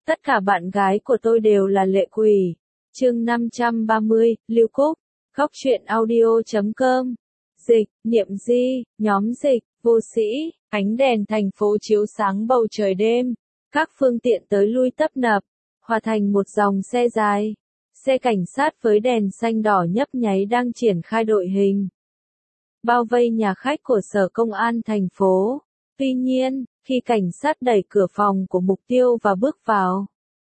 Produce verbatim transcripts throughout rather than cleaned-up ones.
Tất cả bạn gái của tôi đều là lệ quỷ. Chương năm trăm ba mươi, Lưu Cúc, góc truyện audio chấm com. Dịch, Niệm Di, nhóm dịch, vô sĩ, ánh đèn thành phố chiếu sáng bầu trời đêm. Các phương tiện tới lui tấp nập, hòa thành một dòng xe dài. Xe cảnh sát với đèn xanh đỏ nhấp nháy đang triển khai đội hình, bao vây nhà khách của sở công an thành phố. Tuy nhiên, khi cảnh sát đẩy cửa phòng của mục tiêu và bước vào,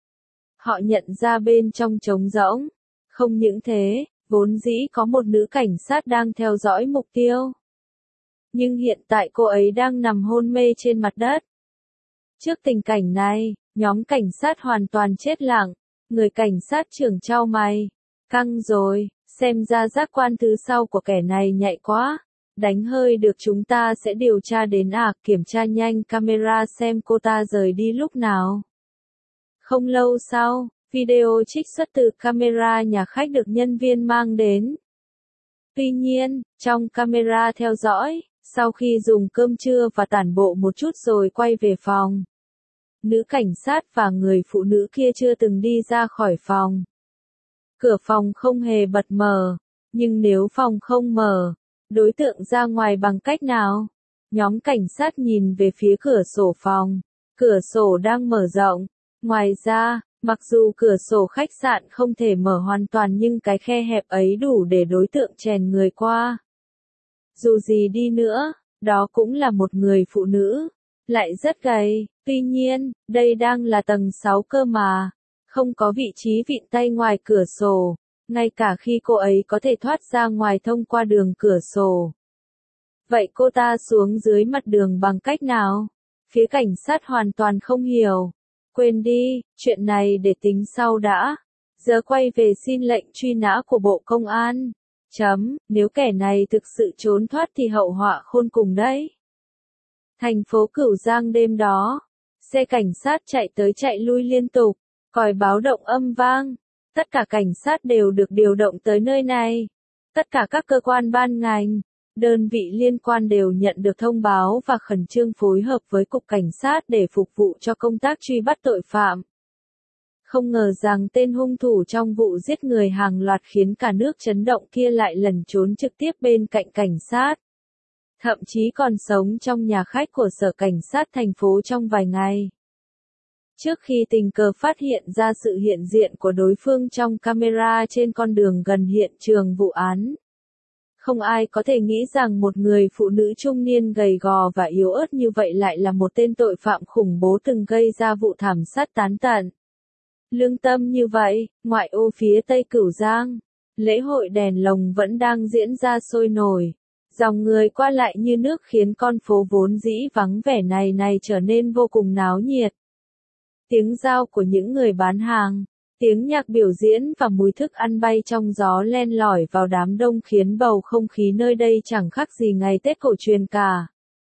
họ nhận ra bên trong trống rỗng. Không những thế, vốn dĩ có một nữ cảnh sát đang theo dõi mục tiêu. Nhưng hiện tại cô ấy đang nằm hôn mê trên mặt đất. Trước tình cảnh này, nhóm cảnh sát hoàn toàn chết lặng. Người cảnh sát trưởng chau mày. Căng rồi, xem ra giác quan thứ sau của kẻ này nhạy quá. Đánh hơi được chúng ta sẽ điều tra đến à, kiểm tra nhanh camera xem cô ta rời đi lúc nào. Không lâu sau, video trích xuất từ camera nhà khách được nhân viên mang đến. Tuy nhiên, trong camera theo dõi, sau khi dùng cơm trưa và tản bộ một chút rồi quay về phòng, nữ cảnh sát và người phụ nữ kia chưa từng đi ra khỏi phòng. Cửa phòng không hề bật mở, nhưng nếu phòng không mở, đối tượng ra ngoài bằng cách nào? Nhóm cảnh sát nhìn về phía cửa sổ phòng. Cửa sổ đang mở rộng. Ngoài ra, mặc dù cửa sổ khách sạn không thể mở hoàn toàn nhưng cái khe hẹp ấy đủ để đối tượng chèn người qua. Dù gì đi nữa, đó cũng là một người phụ nữ, lại rất gầy. Tuy nhiên, đây đang là tầng sáu cơ mà. Không có vị trí vịn tay ngoài cửa sổ. Ngay cả khi cô ấy có thể thoát ra ngoài thông qua đường cửa sổ. Vậy cô ta xuống dưới mặt đường bằng cách nào? Phía cảnh sát hoàn toàn không hiểu. Quên đi, chuyện này để tính sau đã. Giờ quay về xin lệnh truy nã của Bộ Công an. Chấm, nếu kẻ này thực sự trốn thoát thì hậu họa khôn cùng đấy. Thành phố Cửu Giang đêm đó, xe cảnh sát chạy tới chạy lui liên tục, còi báo động âm vang. Tất cả cảnh sát đều được điều động tới nơi này. Tất cả các cơ quan ban ngành, đơn vị liên quan đều nhận được thông báo và khẩn trương phối hợp với Cục Cảnh sát để phục vụ cho công tác truy bắt tội phạm. Không ngờ rằng tên hung thủ trong vụ giết người hàng loạt khiến cả nước chấn động kia lại lẩn trốn trực tiếp bên cạnh cảnh sát. Thậm chí còn sống trong nhà khách của sở cảnh sát thành phố trong vài ngày. Trước khi tình cờ phát hiện ra sự hiện diện của đối phương trong camera trên con đường gần hiện trường vụ án. Không ai có thể nghĩ rằng một người phụ nữ trung niên gầy gò và yếu ớt như vậy lại là một tên tội phạm khủng bố từng gây ra vụ thảm sát tán tận. Lương tâm như vậy, ngoại ô phía Tây Cửu Giang, lễ hội đèn lồng vẫn đang diễn ra sôi nổi. Dòng người qua lại như nước khiến con phố vốn dĩ vắng vẻ này này trở nên vô cùng náo nhiệt. Tiếng rao của những người bán hàng, tiếng nhạc biểu diễn và mùi thức ăn bay trong gió len lỏi vào đám đông khiến bầu không khí nơi đây chẳng khác gì ngày Tết cổ truyền cả.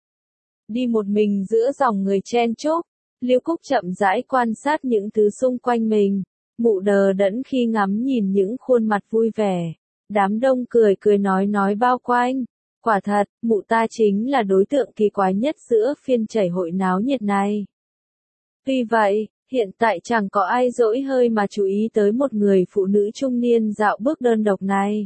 Đi một mình giữa dòng người chen chúc, Lưu Cúc chậm rãi quan sát những thứ xung quanh mình, mụ đờ đẫn khi ngắm nhìn những khuôn mặt vui vẻ. Đám đông cười cười nói nói bao quanh. Quả thật, mụ ta chính là đối tượng kỳ quái nhất giữa phiên chảy hội náo nhiệt này. Tuy vậy, hiện tại chẳng có ai dỗi hơi mà chú ý tới một người phụ nữ trung niên dạo bước đơn độc này.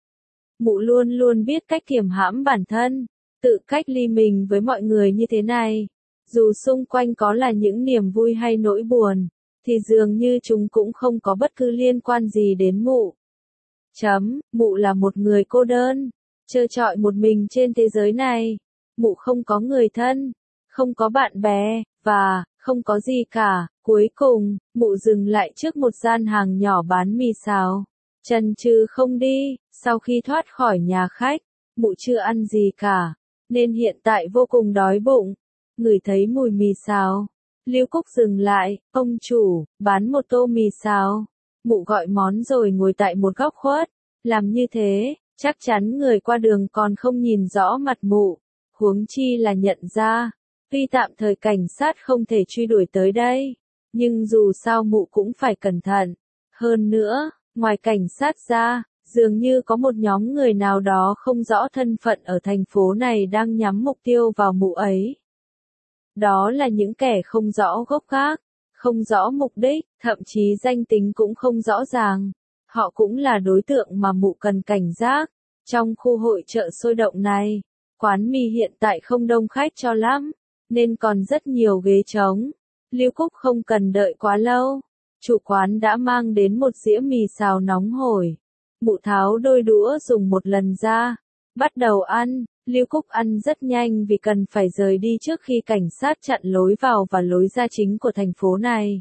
Mụ luôn luôn biết cách kiềm hãm bản thân, tự cách ly mình với mọi người như thế này. Dù xung quanh có là những niềm vui hay nỗi buồn, thì dường như chúng cũng không có bất cứ liên quan gì đến mụ. Chấm, mụ là một người cô đơn, trơ trọi một mình trên thế giới này. Mụ không có người thân, không có bạn bè, và không có gì cả. Cuối cùng, mụ dừng lại trước một gian hàng nhỏ bán mì xào. Chần chừ không đi, sau khi thoát khỏi nhà khách, mụ chưa ăn gì cả, nên hiện tại vô cùng đói bụng. Ngửi thấy mùi mì xào, Lưu Cúc dừng lại, ông chủ, bán một tô mì xào. Mụ gọi món rồi ngồi tại một góc khuất. Làm như thế, chắc chắn người qua đường còn không nhìn rõ mặt mụ, huống chi là nhận ra. Tuy tạm thời cảnh sát không thể truy đuổi tới đây, nhưng dù sao mụ cũng phải cẩn thận. Hơn nữa, ngoài cảnh sát ra, dường như có một nhóm người nào đó không rõ thân phận ở thành phố này đang nhắm mục tiêu vào mụ ấy. Đó là những kẻ không rõ gốc gác, không rõ mục đích, thậm chí danh tính cũng không rõ ràng. Họ cũng là đối tượng mà mụ cần cảnh giác. Trong khu hội chợ sôi động này, quán mì hiện tại không đông khách cho lắm, nên còn rất nhiều ghế trống. Lưu Cúc không cần đợi quá lâu. Chủ quán đã mang đến một dĩa mì xào nóng hổi. Mụ tháo đôi đũa dùng một lần ra. Bắt đầu ăn, Lưu Cúc ăn rất nhanh vì cần phải rời đi trước khi cảnh sát chặn lối vào và lối ra chính của thành phố này.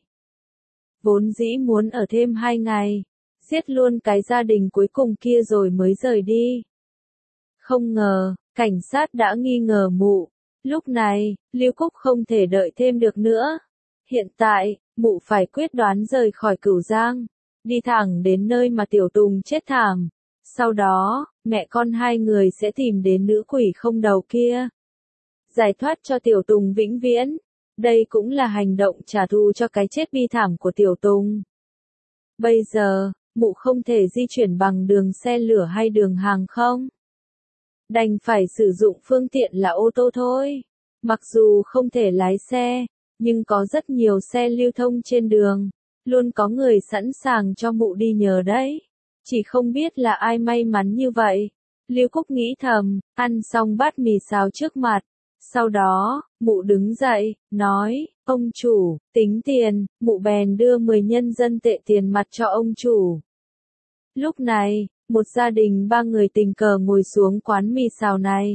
Vốn dĩ muốn ở thêm hai ngày, giết luôn cái gia đình cuối cùng kia rồi mới rời đi. Không ngờ, cảnh sát đã nghi ngờ mụ. Lúc này, Lưu Cúc không thể đợi thêm được nữa. Hiện tại, mụ phải quyết đoán rời khỏi Cửu Giang, đi thẳng đến nơi mà Tiểu Tùng chết thảm. Sau đó, mẹ con hai người sẽ tìm đến nữ quỷ không đầu kia. Giải thoát cho Tiểu Tùng vĩnh viễn. Đây cũng là hành động trả thù cho cái chết bi thảm của Tiểu Tùng. Bây giờ, mụ không thể di chuyển bằng đường xe lửa hay đường hàng không. Đành phải sử dụng phương tiện là ô tô thôi. Mặc dù không thể lái xe, nhưng có rất nhiều xe lưu thông trên đường. Luôn có người sẵn sàng cho mụ đi nhờ đấy. Chỉ không biết là ai may mắn như vậy. Lưu Cúc nghĩ thầm, ăn xong bát mì xào trước mặt. Sau đó, mụ đứng dậy, nói, ông chủ, tính tiền, mụ bèn đưa mười nhân dân tệ tiền mặt cho ông chủ. Lúc này, một gia đình ba người tình cờ ngồi xuống quán mì xào này.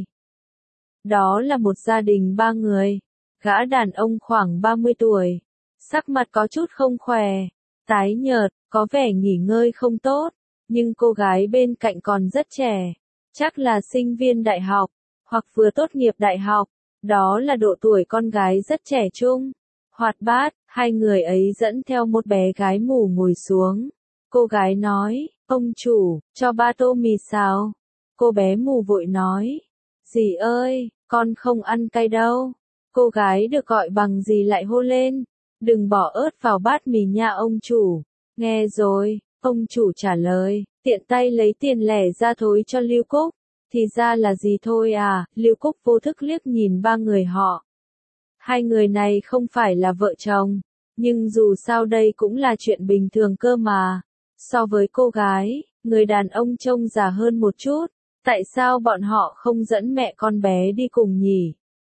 Đó là một gia đình ba người. Gã đàn ông khoảng ba mươi tuổi. Sắc mặt có chút không khỏe, tái nhợt, có vẻ nghỉ ngơi không tốt. Nhưng cô gái bên cạnh còn rất trẻ. Chắc là sinh viên đại học, hoặc vừa tốt nghiệp đại học. Đó là độ tuổi con gái rất trẻ trung. Hoạt bát, hai người ấy dẫn theo một bé gái mù ngồi xuống. Cô gái nói, ông chủ, cho ba tô mì xào. Cô bé mù vội nói, dì ơi, con không ăn cay đâu. Cô gái được gọi bằng dì lại hô lên, đừng bỏ ớt vào bát mì nha ông chủ. Nghe rồi, ông chủ trả lời, tiện tay lấy tiền lẻ ra thối cho Lưu Cúc. Thì ra là gì thôi à, Lưu Cúc vô thức liếc nhìn ba người họ. Hai người này không phải là vợ chồng, nhưng dù sao đây cũng là chuyện bình thường cơ mà. So với cô gái, người đàn ông trông già hơn một chút, tại sao bọn họ không dẫn mẹ con bé đi cùng nhỉ?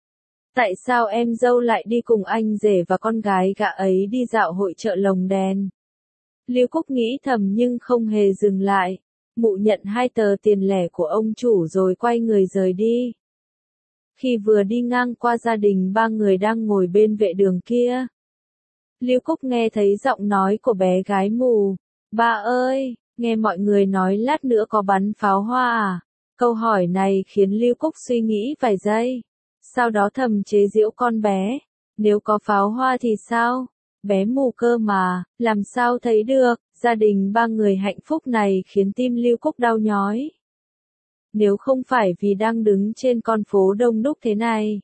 Tại sao em dâu lại đi cùng anh rể và con gái gã ấy đi dạo hội chợ lồng đèn? Lưu Cúc nghĩ thầm nhưng không hề dừng lại. Mụ nhận hai tờ tiền lẻ của ông chủ rồi quay người rời đi. Khi vừa đi ngang qua gia đình ba người đang ngồi bên vệ đường kia, Lưu Cúc nghe thấy giọng nói của bé gái mù. Ba ơi, nghe mọi người nói lát nữa có bắn pháo hoa à? Câu hỏi này khiến Lưu Cúc suy nghĩ vài giây. Sau đó thầm chế giễu con bé. Nếu có pháo hoa thì sao? Bé mù cơ mà, làm sao thấy được? Gia đình ba người hạnh phúc này khiến tim Lưu Cúc đau nhói. Nếu không phải vì đang đứng trên con phố đông đúc thế này,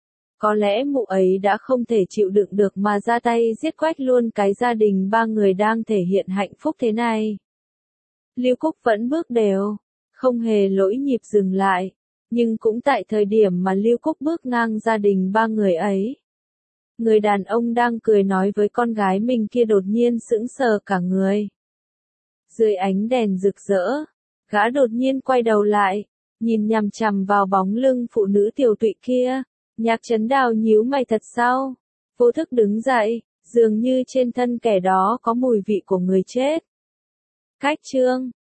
có lẽ mụ ấy đã không thể chịu đựng được mà ra tay giết quách luôn cái gia đình ba người đang thể hiện hạnh phúc thế này. Lưu Cúc vẫn bước đều, không hề lỗi nhịp dừng lại, nhưng cũng tại thời điểm mà Lưu Cúc bước ngang gia đình ba người ấy, người đàn ông đang cười nói với con gái mình kia đột nhiên sững sờ cả người. Dưới ánh đèn rực rỡ, gã đột nhiên quay đầu lại, nhìn nhằm chằm vào bóng lưng phụ nữ tiều tụy kia. Nhạc Trấn Đào nhíu mày thật sao? Vô thức đứng dậy, dường như trên thân kẻ đó có mùi vị của người chết. Cách chương